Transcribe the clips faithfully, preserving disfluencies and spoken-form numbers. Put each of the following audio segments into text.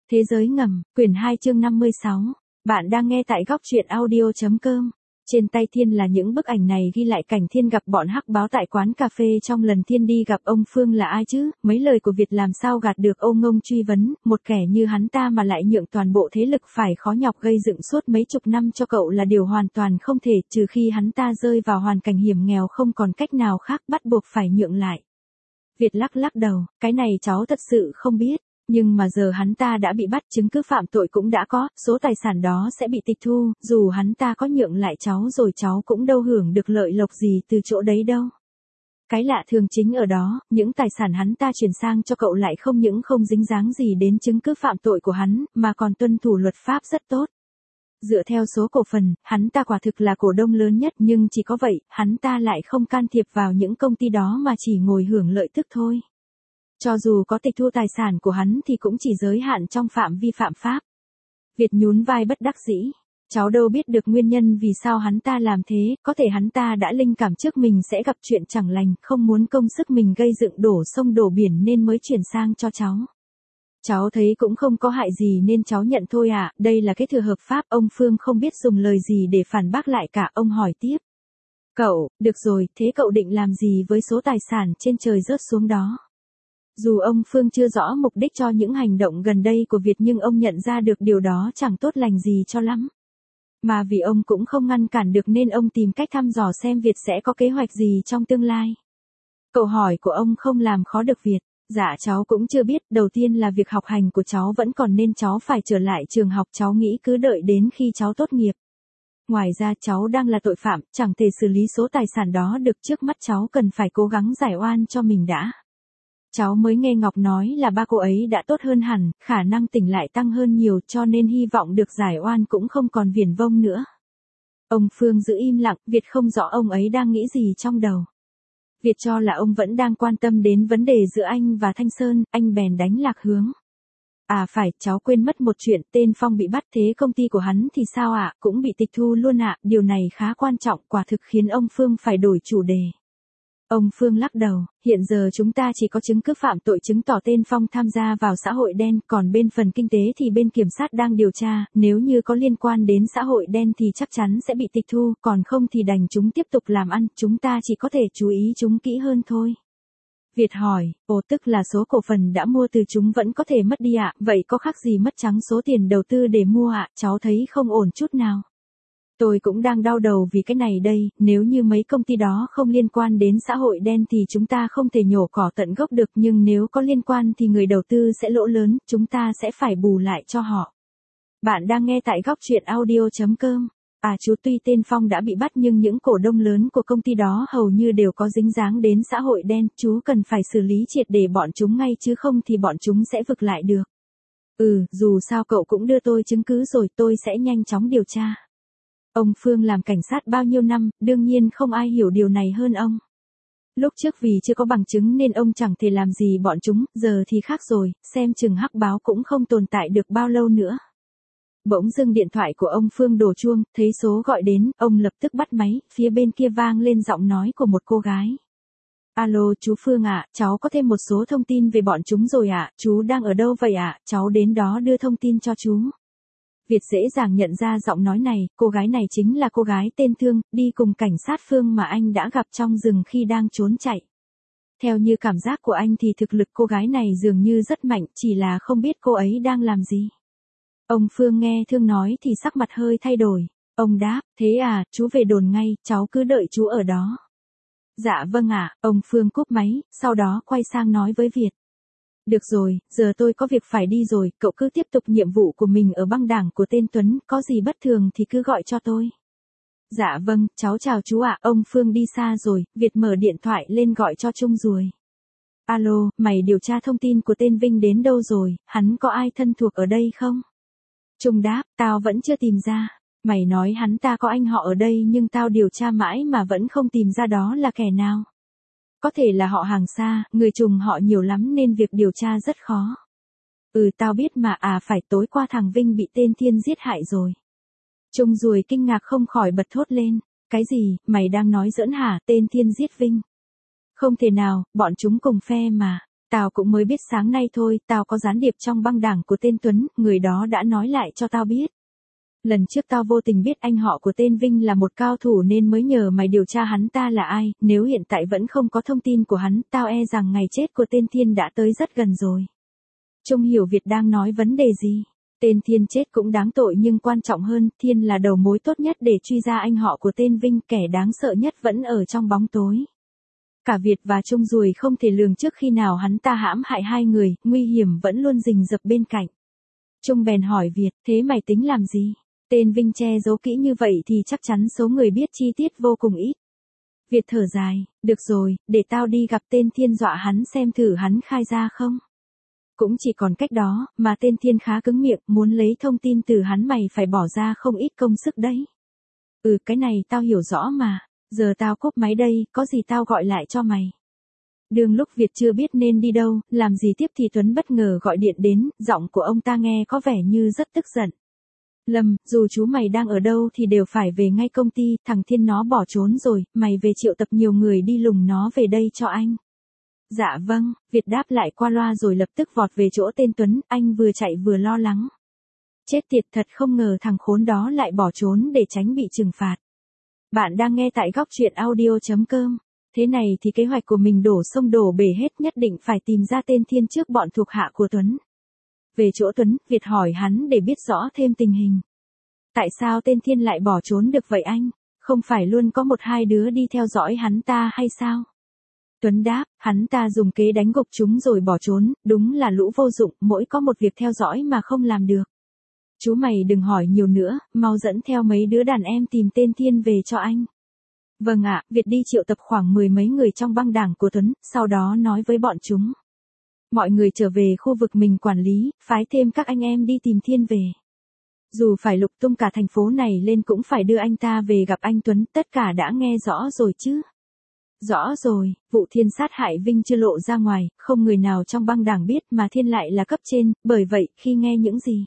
Thế giới ngầm, quyển hai chương năm mươi sáu. Bạn đang nghe tại góc truyện audio.com. Trên tay Thiên là những bức ảnh này ghi lại cảnh Thiên gặp bọn hắc báo tại quán cà phê trong lần Thiên đi gặp ông Phương là ai chứ, mấy lời của Việt làm sao gạt được Âu Ngông truy vấn, một kẻ như hắn ta mà lại nhượng toàn bộ thế lực phải khó nhọc gây dựng suốt mấy chục năm cho cậu là điều hoàn toàn không thể, trừ khi hắn ta rơi vào hoàn cảnh hiểm nghèo không còn cách nào khác bắt buộc phải nhượng lại. Việt lắc lắc đầu, cái này cháu thật sự không biết. Nhưng mà giờ hắn ta đã bị bắt, chứng cứ phạm tội cũng đã có, số tài sản đó sẽ bị tịch thu, dù hắn ta có nhượng lại cháu rồi cháu cũng đâu hưởng được lợi lộc gì từ chỗ đấy đâu. Cái lạ thường chính ở đó, những tài sản hắn ta chuyển sang cho cậu lại không những không dính dáng gì đến chứng cứ phạm tội của hắn, mà còn tuân thủ luật pháp rất tốt. Dựa theo số cổ phần, hắn ta quả thực là cổ đông lớn nhất, nhưng chỉ có vậy, hắn ta lại không can thiệp vào những công ty đó mà chỉ ngồi hưởng lợi tức thôi. Cho dù có tịch thu tài sản của hắn thì cũng chỉ giới hạn trong phạm vi phạm pháp. Việt nhún vai bất đắc dĩ. Cháu đâu biết được nguyên nhân vì sao hắn ta làm thế, có thể hắn ta đã linh cảm trước mình sẽ gặp chuyện chẳng lành, không muốn công sức mình gây dựng đổ sông đổ biển nên mới chuyển sang cho cháu. Cháu thấy cũng không có hại gì nên cháu nhận thôi à, đây là cái thừa hợp pháp. Ông Phương không biết dùng lời gì để phản bác lại cả, ông hỏi tiếp. Cậu, được rồi, thế cậu định làm gì với số tài sản trên trời rớt xuống đó? Dù ông Phương chưa rõ mục đích cho những hành động gần đây của Việt nhưng ông nhận ra được điều đó chẳng tốt lành gì cho lắm. Mà vì ông cũng không ngăn cản được nên ông tìm cách thăm dò xem Việt sẽ có kế hoạch gì trong tương lai. Câu hỏi của ông không làm khó được Việt. Dạ cháu cũng chưa biết, đầu tiên là việc học hành của cháu vẫn còn nên cháu phải trở lại trường học, cháu nghĩ cứ đợi đến khi cháu tốt nghiệp. Ngoài ra cháu đang là tội phạm, chẳng thể xử lý số tài sản đó được, trước mắt cháu cần phải cố gắng giải oan cho mình đã. Cháu mới nghe Ngọc nói là ba cô ấy đã tốt hơn hẳn, khả năng tỉnh lại tăng hơn nhiều cho nên hy vọng được giải oan cũng không còn viển vông nữa. Ông Phương giữ im lặng, Việt không rõ ông ấy đang nghĩ gì trong đầu. Việt cho là ông vẫn đang quan tâm đến vấn đề giữa anh và Thanh Sơn, anh bèn đánh lạc hướng. À phải, cháu quên mất một chuyện, tên Phong bị bắt, thế công ty của hắn thì sao ạ, à? Cũng bị tịch thu luôn ạ, à? Điều này khá quan trọng, quả thực khiến ông Phương phải đổi chủ đề. Ông Phương lắc đầu, hiện giờ chúng ta chỉ có chứng cứ phạm tội chứng tỏ tên Phong tham gia vào xã hội đen, còn bên phần kinh tế thì bên kiểm sát đang điều tra, nếu như có liên quan đến xã hội đen thì chắc chắn sẽ bị tịch thu, còn không thì đành chúng tiếp tục làm ăn, chúng ta chỉ có thể chú ý chúng kỹ hơn thôi. Việt hỏi, ồ tức là số cổ phần đã mua từ chúng vẫn có thể mất đi ạ, à? Vậy có khác gì mất trắng số tiền đầu tư để mua ạ, à? Cháu thấy không ổn chút nào. Tôi cũng đang đau đầu vì cái này đây, nếu như mấy công ty đó không liên quan đến xã hội đen thì chúng ta không thể nhổ cỏ tận gốc được, nhưng nếu có liên quan thì người đầu tư sẽ lỗ lớn, chúng ta sẽ phải bù lại cho họ. Bạn đang nghe tại góc truyện audio.com. À chú, tuy tên Phong đã bị bắt nhưng những cổ đông lớn của công ty đó hầu như đều có dính dáng đến xã hội đen, chú cần phải xử lý triệt để bọn chúng ngay chứ không thì bọn chúng sẽ vực lại được. Ừ, dù sao cậu cũng đưa tôi chứng cứ rồi, tôi sẽ nhanh chóng điều tra. Ông Phương làm cảnh sát bao nhiêu năm, đương nhiên không ai hiểu điều này hơn ông. Lúc trước vì chưa có bằng chứng nên ông chẳng thể làm gì bọn chúng, giờ thì khác rồi, xem chừng hắc báo cũng không tồn tại được bao lâu nữa. Bỗng dưng điện thoại của ông Phương đổ chuông, thấy số gọi đến, ông lập tức bắt máy, phía bên kia vang lên giọng nói của một cô gái. Alo chú Phương ạ, à, cháu có thêm một số thông tin về bọn chúng rồi ạ, à, chú đang ở đâu vậy ạ, à? Cháu đến đó đưa thông tin cho chú. Việt dễ dàng nhận ra giọng nói này, cô gái này chính là cô gái tên Thương, đi cùng cảnh sát Phương mà anh đã gặp trong rừng khi đang trốn chạy. Theo như cảm giác của anh thì thực lực cô gái này dường như rất mạnh, chỉ là không biết cô ấy đang làm gì. Ông Phương nghe Thương nói thì sắc mặt hơi thay đổi. Ông đáp, thế à, chú về đồn ngay, cháu cứ đợi chú ở đó. Dạ vâng ạ, ông Phương cúp máy, sau đó quay sang nói với Việt. Được rồi, giờ tôi có việc phải đi rồi, cậu cứ tiếp tục nhiệm vụ của mình ở băng đảng của tên Tuấn, có gì bất thường thì cứ gọi cho tôi. Dạ vâng, cháu chào chú ạ, ông Phương đi xa rồi, Việt mở điện thoại lên gọi cho Trung rồi. Alo, mày điều tra thông tin của tên Vinh đến đâu rồi, hắn có ai thân thuộc ở đây không? Trung đáp, tao vẫn chưa tìm ra, mày nói hắn ta có anh họ ở đây nhưng tao điều tra mãi mà vẫn không tìm ra đó là kẻ nào. Có thể là họ hàng xa, người trùng họ nhiều lắm nên việc điều tra rất khó. Ừ tao biết mà, à phải tối qua thằng Vinh bị tên Thiên giết hại rồi. Trung ruồi kinh ngạc không khỏi bật thốt lên. Cái gì, mày đang nói giỡn hả, tên Thiên giết Vinh? Không thể nào, bọn chúng cùng phe mà. Tao cũng mới biết sáng nay thôi, tao có gián điệp trong băng đảng của tên Tuấn, người đó đã nói lại cho tao biết. Lần trước tao vô tình biết anh họ của tên Vinh là một cao thủ nên mới nhờ mày điều tra hắn ta là ai, nếu hiện tại vẫn không có thông tin của hắn, tao e rằng ngày chết của tên Thiên đã tới rất gần rồi. Trung hiểu Việt đang nói vấn đề gì? Tên Thiên chết cũng đáng tội nhưng quan trọng hơn, Thiên là đầu mối tốt nhất để truy ra anh họ của tên Vinh, kẻ đáng sợ nhất vẫn ở trong bóng tối. Cả Việt và Trung Ruồi không thể lường trước khi nào hắn ta hãm hại hai người, nguy hiểm vẫn luôn rình rập bên cạnh. Trung bèn hỏi Việt, thế mày tính làm gì? Tên Vinh che giấu kỹ như vậy thì chắc chắn số người biết chi tiết vô cùng ít. Việt thở dài, được rồi, để tao đi gặp tên Thiên dọa hắn xem thử hắn khai ra không. Cũng chỉ còn cách đó, mà tên Thiên khá cứng miệng, muốn lấy thông tin từ hắn mày phải bỏ ra không ít công sức đấy. Ừ, cái này tao hiểu rõ mà, giờ tao cúp máy đây, có gì tao gọi lại cho mày. Đường lúc Việt chưa biết nên đi đâu, làm gì tiếp thì Tuấn bất ngờ gọi điện đến, giọng của ông ta nghe có vẻ như rất tức giận. Lâm, dù chú mày đang ở đâu thì đều phải về ngay công ty, thằng Thiên nó bỏ trốn rồi, mày về triệu tập nhiều người đi lùng nó về đây cho anh. Dạ vâng, Việt đáp lại qua loa rồi lập tức vọt về chỗ tên Tuấn, anh vừa chạy vừa lo lắng. Chết tiệt, thật không ngờ thằng khốn đó lại bỏ trốn để tránh bị trừng phạt. Bạn đang nghe tại góc truyện audio chấm com. Thế này thì kế hoạch của mình đổ sông đổ bể hết, nhất định phải tìm ra tên Thiên trước bọn thuộc hạ của Tuấn. Về chỗ Tuấn, Việt hỏi hắn để biết rõ thêm tình hình. Tại sao tên Thiên lại bỏ trốn được vậy anh? Không phải luôn có một hai đứa đi theo dõi hắn ta hay sao? Tuấn đáp, hắn ta dùng kế đánh gục chúng rồi bỏ trốn, đúng là lũ vô dụng, mỗi có một việc theo dõi mà không làm được. Chú mày đừng hỏi nhiều nữa, mau dẫn theo mấy đứa đàn em tìm tên Thiên về cho anh. Vâng ạ, Việt đi triệu tập khoảng mười mấy người trong băng đảng của Tuấn, sau đó nói với bọn chúng. Mọi người trở về khu vực mình quản lý, phái thêm các anh em đi tìm Thiên về. Dù phải lục tung cả thành phố này lên cũng phải đưa anh ta về gặp anh Tuấn, tất cả đã nghe rõ rồi chứ. Rõ rồi, vụ Thiên sát hại Vinh chưa lộ ra ngoài, không người nào trong băng đảng biết mà Thiên lại là cấp trên, bởi vậy khi nghe những gì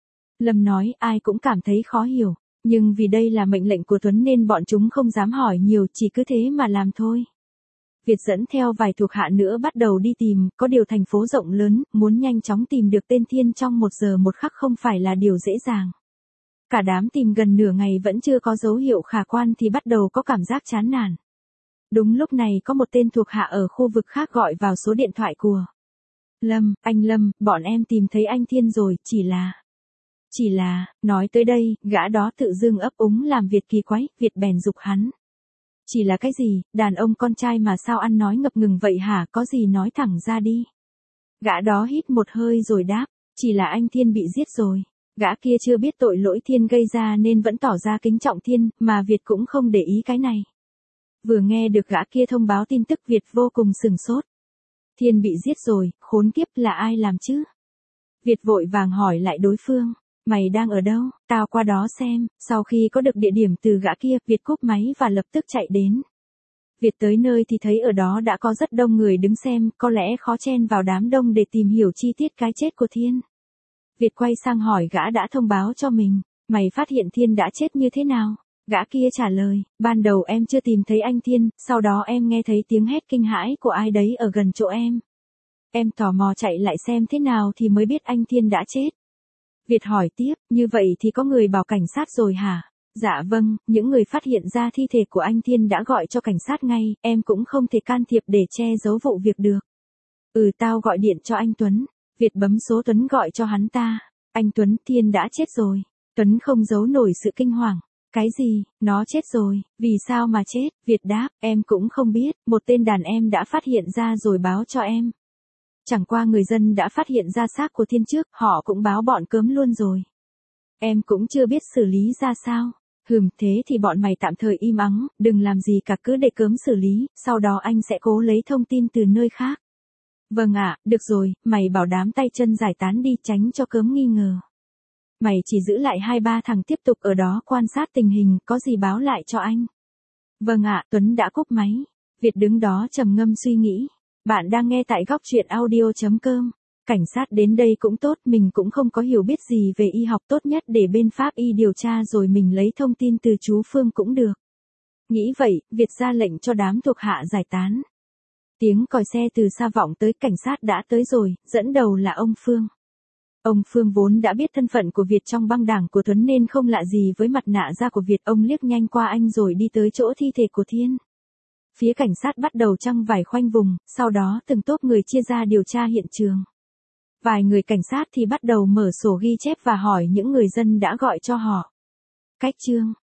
Lâm nói ai cũng cảm thấy khó hiểu, nhưng vì đây là mệnh lệnh của Tuấn nên bọn chúng không dám hỏi nhiều, chỉ cứ thế mà làm thôi. Việt dẫn theo vài thuộc hạ nữa bắt đầu đi tìm, có điều thành phố rộng lớn, muốn nhanh chóng tìm được tên Thiên trong một giờ một khắc không phải là điều dễ dàng. Cả đám tìm gần nửa ngày vẫn chưa có dấu hiệu khả quan thì bắt đầu có cảm giác chán nản. Đúng lúc này có một tên thuộc hạ ở khu vực khác gọi vào số điện thoại của Lâm, anh Lâm, bọn em tìm thấy anh Thiên rồi, chỉ là... Chỉ là, nói tới đây, gã đó tự dưng ấp úng làm Việt kỳ quái, Việt bèn giục hắn. Chỉ là cái gì, đàn ông con trai mà sao ăn nói ngập ngừng vậy hả, có gì nói thẳng ra đi. Gã đó hít một hơi rồi đáp, chỉ là anh Thiên bị giết rồi. Gã kia chưa biết tội lỗi Thiên gây ra nên vẫn tỏ ra kính trọng Thiên, mà Việt cũng không để ý cái này. Vừa nghe được gã kia thông báo tin tức Việt vô cùng sửng sốt. Thiên bị giết rồi, khốn kiếp là ai làm chứ? Việt vội vàng hỏi lại đối phương. Mày đang ở đâu, tao qua đó xem. Sau khi có được địa điểm từ gã kia, Việt cúp máy và lập tức chạy đến. Việt tới nơi thì thấy ở đó đã có rất đông người đứng xem, có lẽ khó chen vào đám đông để tìm hiểu chi tiết cái chết của Thiên. Việt quay sang hỏi gã đã thông báo cho mình, mày phát hiện Thiên đã chết như thế nào? Gã kia trả lời, ban đầu em chưa tìm thấy anh Thiên, sau đó em nghe thấy tiếng hét kinh hãi của ai đấy ở gần chỗ em. Em tò mò chạy lại xem thế nào thì mới biết anh Thiên đã chết. Việt hỏi tiếp, như vậy thì có người báo cảnh sát rồi hả? Dạ vâng, những người phát hiện ra thi thể của anh Thiên đã gọi cho cảnh sát ngay, em cũng không thể can thiệp để che giấu vụ việc được. Ừ, tao gọi điện cho anh Tuấn. Việt bấm số Tuấn gọi cho hắn ta. Anh Tuấn, Thiên đã chết rồi. Tuấn không giấu nổi sự kinh hoàng. Cái gì, nó chết rồi, vì sao mà chết? Việt đáp, em cũng không biết, một tên đàn em đã phát hiện ra rồi báo cho em. Chẳng qua người dân đã phát hiện ra xác của Thiên trước, họ cũng báo bọn cớm luôn rồi. Em cũng chưa biết xử lý ra sao. Hừm, thế thì bọn mày tạm thời im ắng, đừng làm gì cả, cứ để cớm xử lý, sau đó anh sẽ cố lấy thông tin từ nơi khác. Vâng ạ, được rồi, mày bảo đám tay chân giải tán đi, tránh cho cớm nghi ngờ. Mày chỉ giữ lại hai ba thằng tiếp tục ở đó quan sát tình hình, có gì báo lại cho anh. Vâng ạ, Tuấn đã cúp máy. Việt đứng đó trầm ngâm suy nghĩ. Bạn đang nghe tại góc truyện audio chấm com. Cảnh sát đến đây cũng tốt, mình cũng không có hiểu biết gì về y học, tốt nhất để bên pháp y điều tra rồi mình lấy thông tin từ chú Phương cũng được. Nghĩ vậy, Việt ra lệnh cho đám thuộc hạ giải tán. Tiếng còi xe từ xa vọng tới, cảnh sát đã tới rồi, dẫn đầu là ông Phương. Ông Phương vốn đã biết thân phận của Việt trong băng đảng của Tuấn nên không lạ gì với mặt nạ da của Việt. Ông liếc nhanh qua anh rồi đi tới chỗ thi thể của Thiên. Phía cảnh sát bắt đầu trăng vải khoanh vùng, sau đó từng tốp người chia ra điều tra hiện trường. Vài người cảnh sát thì bắt đầu mở sổ ghi chép và hỏi những người dân đã gọi cho họ. Cách chương